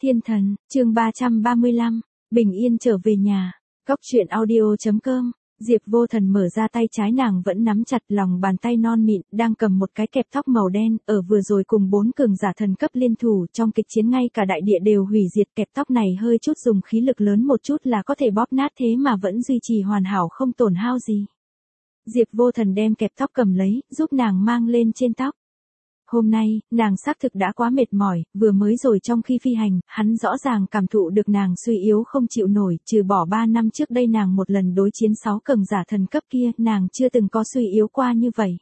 Thiên thần, chương 335, bình yên trở về nhà. Cóc truyện audio.com. Diệp Vô Thần mở ra tay trái, nàng vẫn nắm chặt lòng bàn tay non mịn, đang cầm một cái kẹp tóc màu đen, ở vừa rồi cùng 4 cường giả thần cấp liên thủ, trong kịch chiến ngay cả đại địa đều hủy diệt, kẹp tóc này hơi chút dùng khí lực lớn một chút là có thể bóp nát, thế mà vẫn duy trì hoàn hảo không tổn hao gì. Diệp Vô Thần đem kẹp tóc cầm lấy, giúp nàng mang lên trên tóc. Hôm nay, nàng xác thực đã quá mệt mỏi, vừa mới rồi trong khi phi hành, hắn rõ ràng cảm thụ được nàng suy yếu không chịu nổi, trừ bỏ 3 năm trước đây nàng một lần đối chiến 6 cường giả thần cấp kia, nàng chưa từng có suy yếu qua như vậy.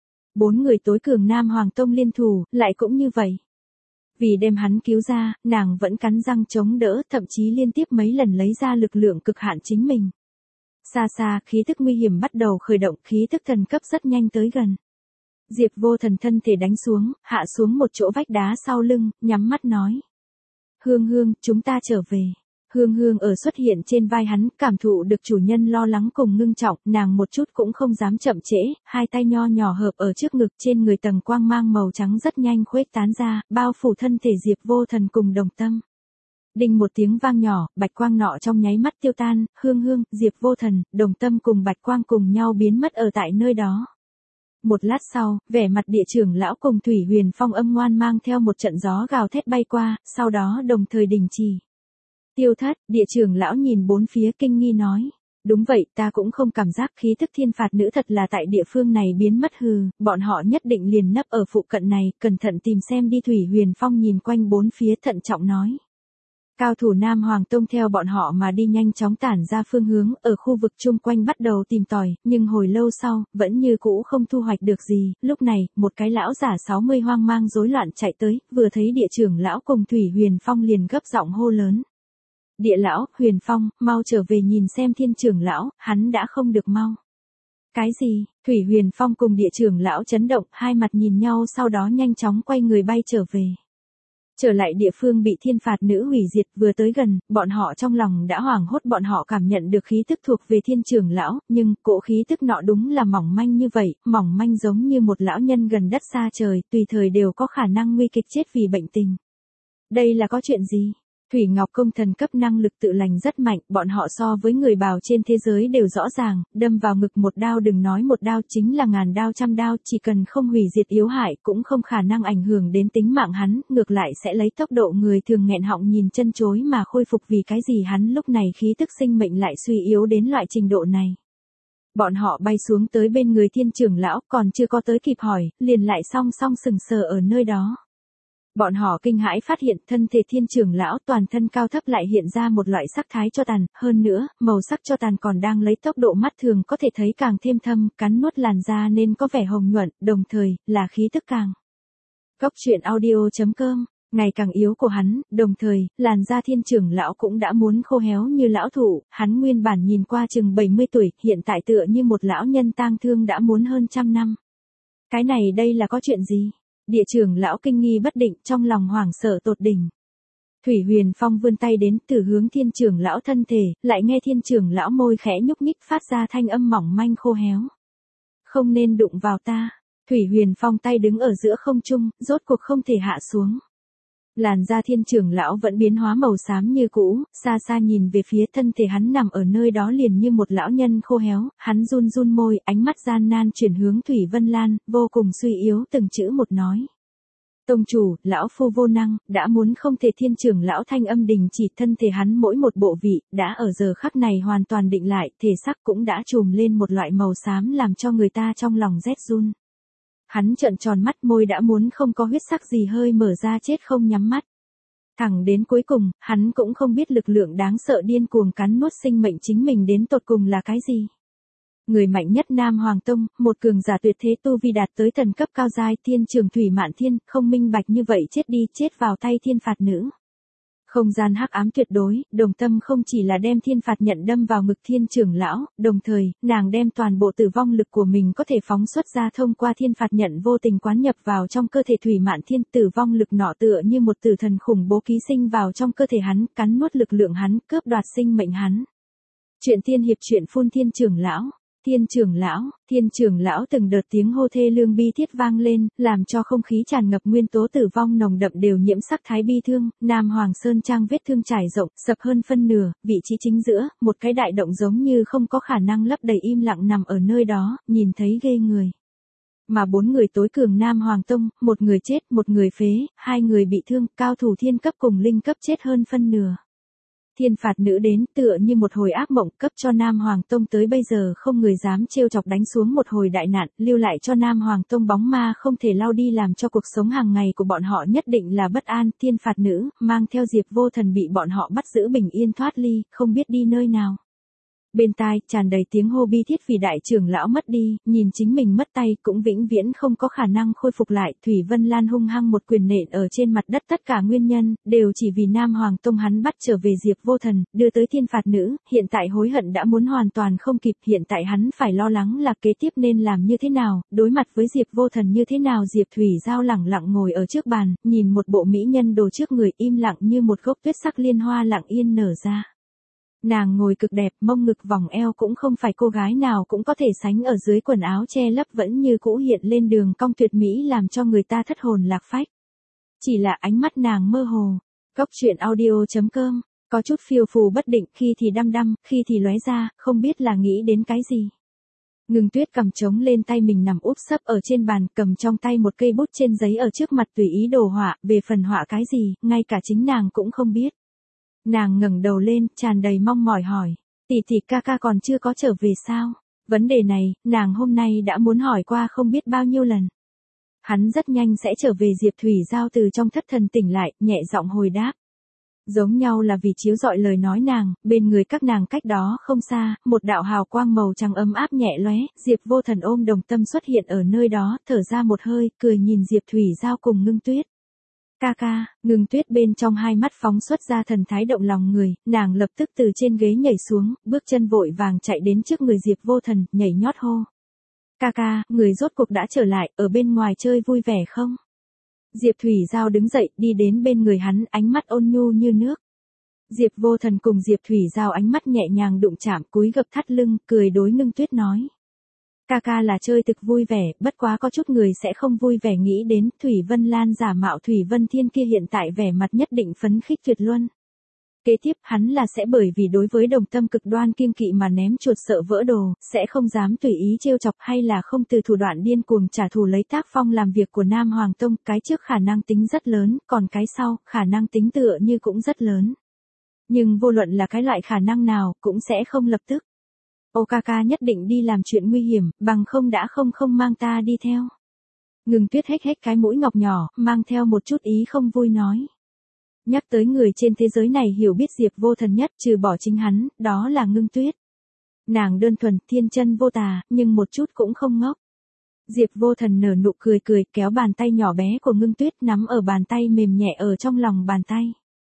4 người tối cường Nam Hoàng Tông liên thủ, lại cũng như vậy. Vì đem hắn cứu ra, nàng vẫn cắn răng chống đỡ, thậm chí liên tiếp mấy lần lấy ra lực lượng cực hạn chính mình. Xa xa, khí thức nguy hiểm bắt đầu khởi động, khí thức thần cấp rất nhanh tới gần. Diệp Vô Thần thân thể đánh xuống, hạ xuống một chỗ vách đá sau lưng, nhắm mắt nói. Hương Hương, chúng ta trở về. Hương Hương ở xuất hiện trên vai hắn, cảm thụ được chủ nhân lo lắng cùng ngưng trọng, nàng một chút cũng không dám chậm trễ, hai tay nho nhỏ hợp ở trước ngực, trên người tầng quang mang màu trắng rất nhanh khuếch tán ra, bao phủ thân thể Diệp Vô Thần cùng Đồng Tâm. Đinh một tiếng vang nhỏ, bạch quang nọ trong nháy mắt tiêu tan, Hương Hương, Diệp Vô Thần, Đồng Tâm cùng bạch quang cùng nhau biến mất ở tại nơi đó. Một lát sau, vẻ mặt địa trưởng lão cùng Thủy Huyền Phong âm ngoan mang theo một trận gió gào thét bay qua, sau đó đồng thời đình chỉ. Tiêu Thất, địa trưởng lão nhìn bốn phía kinh nghi nói. Đúng vậy, ta cũng không cảm giác khí thức thiên phạt nữ thật là tại địa phương này biến mất hừ, bọn họ nhất định liền nấp ở phụ cận này, cẩn thận tìm xem đi. Thủy Huyền Phong nhìn quanh bốn phía thận trọng nói. Cao thủ Nam Hoàng Tông theo bọn họ mà đi nhanh chóng tản ra phương hướng, ở khu vực chung quanh bắt đầu tìm tòi, nhưng hồi lâu sau, vẫn như cũ không thu hoạch được gì. Lúc này, một cái lão giả 60 hoang mang rối loạn chạy tới, vừa thấy địa trưởng lão cùng Thủy Huyền Phong liền gấp giọng hô lớn. Địa lão, Huyền Phong, mau trở về nhìn xem thiên trưởng lão, hắn đã không được mau. Cái gì? Thủy Huyền Phong cùng địa trưởng lão chấn động, hai mặt nhìn nhau sau đó nhanh chóng quay người bay trở về. Trở lại địa phương bị thiên phạt nữ hủy diệt, vừa tới gần, bọn họ trong lòng đã hoảng hốt, bọn họ cảm nhận được khí tức thuộc về thiên trưởng lão, nhưng cỗ khí tức nọ đúng là mỏng manh như vậy, mỏng manh giống như một lão nhân gần đất xa trời, tùy thời đều có khả năng nguy kịch chết vì bệnh tình. Đây là có chuyện gì? Thủy Ngọc Công thần cấp năng lực tự lành rất mạnh, bọn họ so với người bào trên thế giới đều rõ ràng, đâm vào ngực một đao đừng nói một đao chính là ngàn đao trăm đao, chỉ cần không hủy diệt yếu hại cũng không khả năng ảnh hưởng đến tính mạng hắn, ngược lại sẽ lấy tốc độ người thường nghẹn họng nhìn chân chối mà khôi phục. Vì cái gì hắn lúc này khí tức sinh mệnh lại suy yếu đến loại trình độ này? Bọn họ bay xuống tới bên người thiên trưởng lão, còn chưa có tới kịp hỏi, liền lại song song sừng sờ ở nơi đó. Bọn họ kinh hãi phát hiện thân thể thiên trưởng lão toàn thân cao thấp lại hiện ra một loại sắc thái cho tàn, hơn nữa, màu sắc cho tàn còn đang lấy tốc độ mắt thường có thể thấy càng thêm thâm, cắn nuốt làn da nên có vẻ hồng nhuận, đồng thời, là khí tức càng. Cóc truyện audio.com, ngày càng yếu của hắn, đồng thời, làn da thiên trưởng lão cũng đã muốn khô héo như lão thụ, hắn nguyên bản nhìn qua chừng 70 tuổi, hiện tại tựa như một lão nhân tang thương đã muốn hơn 100 năm. Cái này đây là có chuyện gì? Địa trưởng lão kinh nghi bất định, trong lòng hoảng sợ tột đỉnh. Thủy Huyền Phong vươn tay đến từ hướng thiên trưởng lão thân thể, lại nghe thiên trưởng lão môi khẽ nhúc nhích phát ra thanh âm mỏng manh khô héo. Không nên đụng vào ta. Thủy Huyền Phong tay đứng ở giữa không trung, rốt cuộc không thể hạ xuống. Làn da thiên trưởng lão vẫn biến hóa màu xám như cũ, xa xa nhìn về phía thân thể hắn nằm ở nơi đó liền như một lão nhân khô héo, hắn run run môi, ánh mắt gian nan chuyển hướng Thủy Vân Lan, vô cùng suy yếu từng chữ một nói. Tông chủ, lão phu vô năng, đã muốn không thể. Thiên trưởng lão thanh âm đình chỉ, thân thể hắn mỗi một bộ vị, đã ở giờ khắc này hoàn toàn định lại, thể xác cũng đã trùm lên một loại màu xám làm cho người ta trong lòng rét run. Hắn trợn tròn mắt, môi đã muốn không có huyết sắc gì hơi mở ra chết không nhắm mắt. Thẳng đến cuối cùng, hắn cũng không biết lực lượng đáng sợ điên cuồng cắn nuốt sinh mệnh chính mình đến tột cùng là cái gì. Người mạnh nhất Nam Hoàng Tông, một cường giả tuyệt thế tu vi đạt tới thần cấp cao giai, thiên trường Thủy Mạn Thiên, không minh bạch như vậy chết đi, chết vào tay thiên phạt nữ. Không gian hắc ám tuyệt đối, Đồng Tâm không chỉ là đem thiên phạt nhận đâm vào ngực thiên trưởng lão, đồng thời, nàng đem toàn bộ tử vong lực của mình có thể phóng xuất ra thông qua thiên phạt nhận vô tình quán nhập vào trong cơ thể Thủy Mạn Thiên. Tử vong lực nọ tựa như một tử thần khủng bố ký sinh vào trong cơ thể hắn, cắn nuốt lực lượng hắn, cướp đoạt sinh mệnh hắn. Chuyện tiên hiệp truyện phun thiên trưởng lão. Thiên trưởng lão từng đợt tiếng hô thê lương bi thiết vang lên, làm cho không khí tràn ngập nguyên tố tử vong nồng đậm đều nhiễm sắc thái bi thương, Nam Hoàng Sơn Trang vết thương trải rộng, sập hơn phân nửa, vị trí chính giữa, một cái đại động giống như không có khả năng lấp đầy im lặng nằm ở nơi đó, nhìn thấy ghê người. Mà 4 người tối cường Nam Hoàng Tông, một người chết, một người phế, 2 người bị thương, cao thủ thiên cấp cùng linh cấp chết hơn phân nửa. Thiên phạt nữ đến tựa như một hồi ác mộng cấp cho Nam Hoàng Tông tới bây giờ không người dám trêu chọc đánh xuống một hồi đại nạn, lưu lại cho Nam Hoàng Tông bóng ma không thể lau đi làm cho cuộc sống hàng ngày của bọn họ nhất định là bất an. Thiên phạt nữ, mang theo Diệp Vô Thần bị bọn họ bắt giữ bình yên thoát ly, không biết đi nơi nào. Bên tai, tràn đầy tiếng hô bi thiết vì đại trưởng lão mất đi, nhìn chính mình mất tay cũng vĩnh viễn không có khả năng khôi phục lại. Thủy Vân Lan hung hăng một quyền nện ở trên mặt đất, tất cả nguyên nhân, đều chỉ vì Nam Hoàng Tông hắn bắt trở về Diệp Vô Thần, đưa tới thiên phạt nữ, hiện tại hối hận đã muốn hoàn toàn không kịp, hiện tại hắn phải lo lắng là kế tiếp nên làm như thế nào, đối mặt với Diệp Vô Thần như thế nào. Diệp Thủy Giao lẳng lặng ngồi ở trước bàn, nhìn một bộ mỹ nhân đồ trước người im lặng như một gốc tuyết sắc liên hoa lặng yên nở ra. Nàng ngồi cực đẹp, mông ngực vòng eo cũng không phải cô gái nào cũng có thể sánh ở dưới quần áo che lấp vẫn như cũ hiện lên đường cong tuyệt mỹ làm cho người ta thất hồn lạc phách. Chỉ là ánh mắt nàng mơ hồ. Cốc truyện audio.com, có chút phiêu phù bất định, khi thì đăm đăm, khi thì lóe ra, không biết là nghĩ đến cái gì. Ngưng Tuyết cầm trống lên tay mình nằm úp sấp ở trên bàn, cầm trong tay một cây bút trên giấy ở trước mặt tùy ý đồ họa, về phần họa cái gì, ngay cả chính nàng cũng không biết. Nàng ngẩng đầu lên, tràn đầy mong mỏi hỏi, tỷ tỷ ca ca còn chưa có trở về sao? Vấn đề này, nàng hôm nay đã muốn hỏi qua không biết bao nhiêu lần. Hắn rất nhanh sẽ trở về. Diệp Thủy Giao từ trong thất thần tỉnh lại, nhẹ giọng hồi đáp. Giống nhau là vì chiếu rọi lời nói nàng, bên người các nàng cách đó không xa, một đạo hào quang màu trắng ấm áp nhẹ lóe, Diệp Vô Thần ôm Đồng Tâm xuất hiện ở nơi đó, thở ra một hơi, cười nhìn Diệp Thủy Giao cùng Ngưng Tuyết. Ca ca, Ngưng Tuyết bên trong hai mắt phóng xuất ra thần thái động lòng người, nàng lập tức từ trên ghế nhảy xuống, bước chân vội vàng chạy đến trước người Diệp Vô Thần, nhảy nhót hô. Ca ca, người rốt cuộc đã trở lại, ở bên ngoài chơi vui vẻ không? Diệp Thủy Giao đứng dậy, đi đến bên người hắn, ánh mắt ôn nhu như nước. Diệp Vô Thần cùng Diệp Thủy Giao ánh mắt nhẹ nhàng đụng chạm, cúi gập thắt lưng, cười đối Ngưng Tuyết nói. Ca ca là chơi thực vui vẻ, bất quá có chút người sẽ không vui vẻ, nghĩ đến Thủy Vân Lan giả mạo Thủy Vân Thiên kia hiện tại vẻ mặt nhất định phấn khích tuyệt luân. Kế tiếp hắn là sẽ bởi vì đối với Đồng Tâm cực đoan kiêng kỵ mà ném chuột sợ vỡ đồ, sẽ không dám tùy ý trêu chọc hay là không từ thủ đoạn điên cuồng trả thù lấy tác phong làm việc của Nam Hoàng Tông, cái trước khả năng tính rất lớn, còn cái sau, khả năng tính tựa như cũng rất lớn. Nhưng vô luận là cái loại khả năng nào, cũng sẽ không lập tức. Ô ca ca nhất định đi làm chuyện nguy hiểm, bằng không đã không mang ta đi theo. Ngưng Tuyết hếch hếch cái mũi ngọc nhỏ, mang theo một chút ý không vui nói. Nhắc tới người trên thế giới này hiểu biết Diệp Vô Thần nhất trừ bỏ chính hắn, đó là Ngưng Tuyết. Nàng đơn thuần, thiên chân vô tà, nhưng một chút cũng không ngốc. Diệp Vô Thần nở nụ cười cười, kéo bàn tay nhỏ bé của Ngưng Tuyết nắm ở bàn tay mềm nhẹ ở trong lòng bàn tay.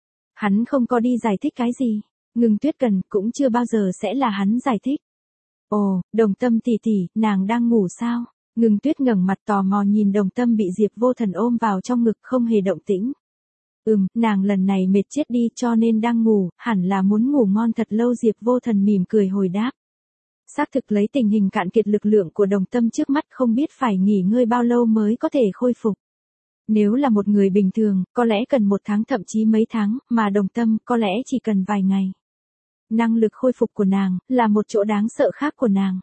Hắn không có đi giải thích cái gì. Ngưng Tuyết cần, cũng chưa bao giờ sẽ là hắn giải thích. Ồ, Đồng Tâm tỷ tỷ, nàng đang ngủ sao? Ngưng Tuyết ngẩng mặt tò mò nhìn Đồng Tâm bị Diệp Vô Thần ôm vào trong ngực không hề động tĩnh. Nàng lần này mệt chết đi cho nên đang ngủ, hẳn là muốn ngủ ngon thật lâu. Diệp Vô Thần mỉm cười hồi đáp. Xác thực lấy tình hình cạn kiệt lực lượng của Đồng Tâm trước mắt không biết phải nghỉ ngơi bao lâu mới có thể khôi phục. Nếu là một người bình thường, có lẽ cần 1 tháng thậm chí mấy tháng, mà Đồng Tâm có lẽ chỉ cần vài ngày. Năng lực khôi phục của nàng, là một chỗ đáng sợ khác của nàng.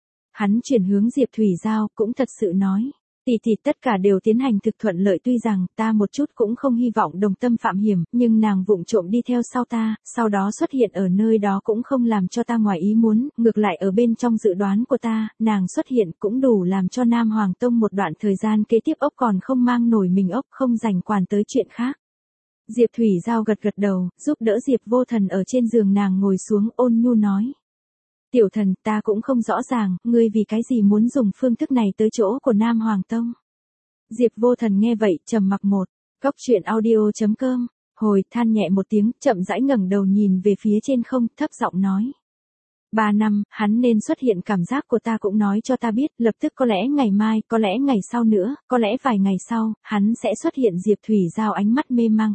Hắn chuyển hướng Diệp Thủy Giao, cũng thật sự nói. Tỷ tỷ tất cả đều tiến hành thực thuận lợi, tuy rằng ta một chút cũng không hy vọng Đồng Tâm phạm hiểm, nhưng nàng vụng trộm đi theo sau ta, sau đó xuất hiện ở nơi đó cũng không làm cho ta ngoài ý muốn, ngược lại ở bên trong dự đoán của ta, nàng xuất hiện cũng đủ làm cho Nam Hoàng Tông một đoạn thời gian kế tiếp ốc còn không mang nổi mình ốc, không rảnh quản tới chuyện khác. Diệp Thủy Giao gật gật đầu, giúp đỡ Diệp Vô Thần ở trên giường nàng ngồi xuống, ôn nhu nói. Tiểu thần, ta cũng không rõ ràng, ngươi vì cái gì muốn dùng phương thức này tới chỗ của Nam Hoàng Tông. Diệp Vô Thần nghe vậy, trầm mặc một. Cốc truyện audio.com, hồi than nhẹ một tiếng, chậm rãi ngẩng đầu nhìn về phía trên không, thấp giọng nói. 3 năm, hắn nên xuất hiện, cảm giác của ta cũng nói cho ta biết, lập tức có lẽ ngày mai, có lẽ ngày sau nữa, có lẽ vài ngày sau, hắn sẽ xuất hiện. Diệp Thủy Giao ánh mắt mê mang,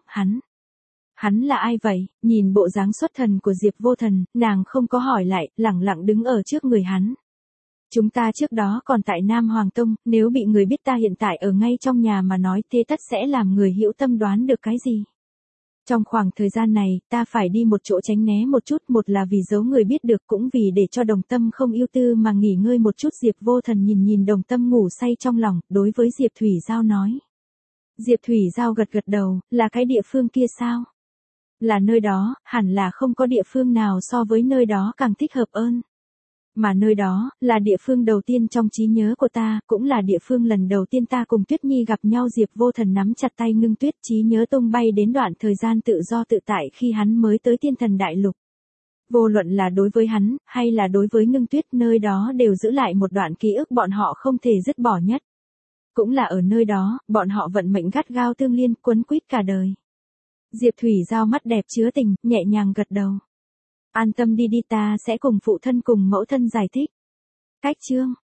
Hắn là ai vậy? Nhìn bộ dáng xuất thần của Diệp Vô Thần, nàng không có hỏi lại, lẳng lặng đứng ở trước người hắn. Chúng ta trước đó còn tại Nam Hoàng Tông, nếu bị người biết ta hiện tại ở ngay trong nhà mà nói thế tất sẽ làm người hữu tâm đoán được cái gì. Trong khoảng thời gian này, ta phải đi một chỗ tránh né một chút, một là vì giấu người biết được, cũng vì để cho Đồng Tâm không ưu tư mà nghỉ ngơi một chút. Diệp Vô Thần nhìn Đồng Tâm ngủ say trong lòng, đối với Diệp Thủy Giao nói. Diệp Thủy Giao gật gật đầu, là cái địa phương kia sao? Là nơi đó, hẳn là không có địa phương nào so với nơi đó càng thích hợp hơn. Mà nơi đó, là địa phương đầu tiên trong trí nhớ của ta, cũng là địa phương lần đầu tiên ta cùng Tuyết Nhi gặp nhau. Diệp Vô Thần nắm chặt tay Ngưng Tuyết, trí nhớ tung bay đến đoạn thời gian tự do tự tại khi hắn mới tới Tiên Thần Đại Lục. Vô luận là đối với hắn, hay là đối với Ngưng Tuyết, nơi đó đều giữ lại một đoạn ký ức bọn họ không thể dứt bỏ nhất. Cũng là ở nơi đó, bọn họ vận mệnh gắt gao tương liên, quấn quýt cả đời. Diệp Thủy Giao mắt đẹp chứa tình, nhẹ nhàng gật đầu. An tâm đi đi, ta sẽ cùng phụ thân cùng mẫu thân giải thích. Cách chương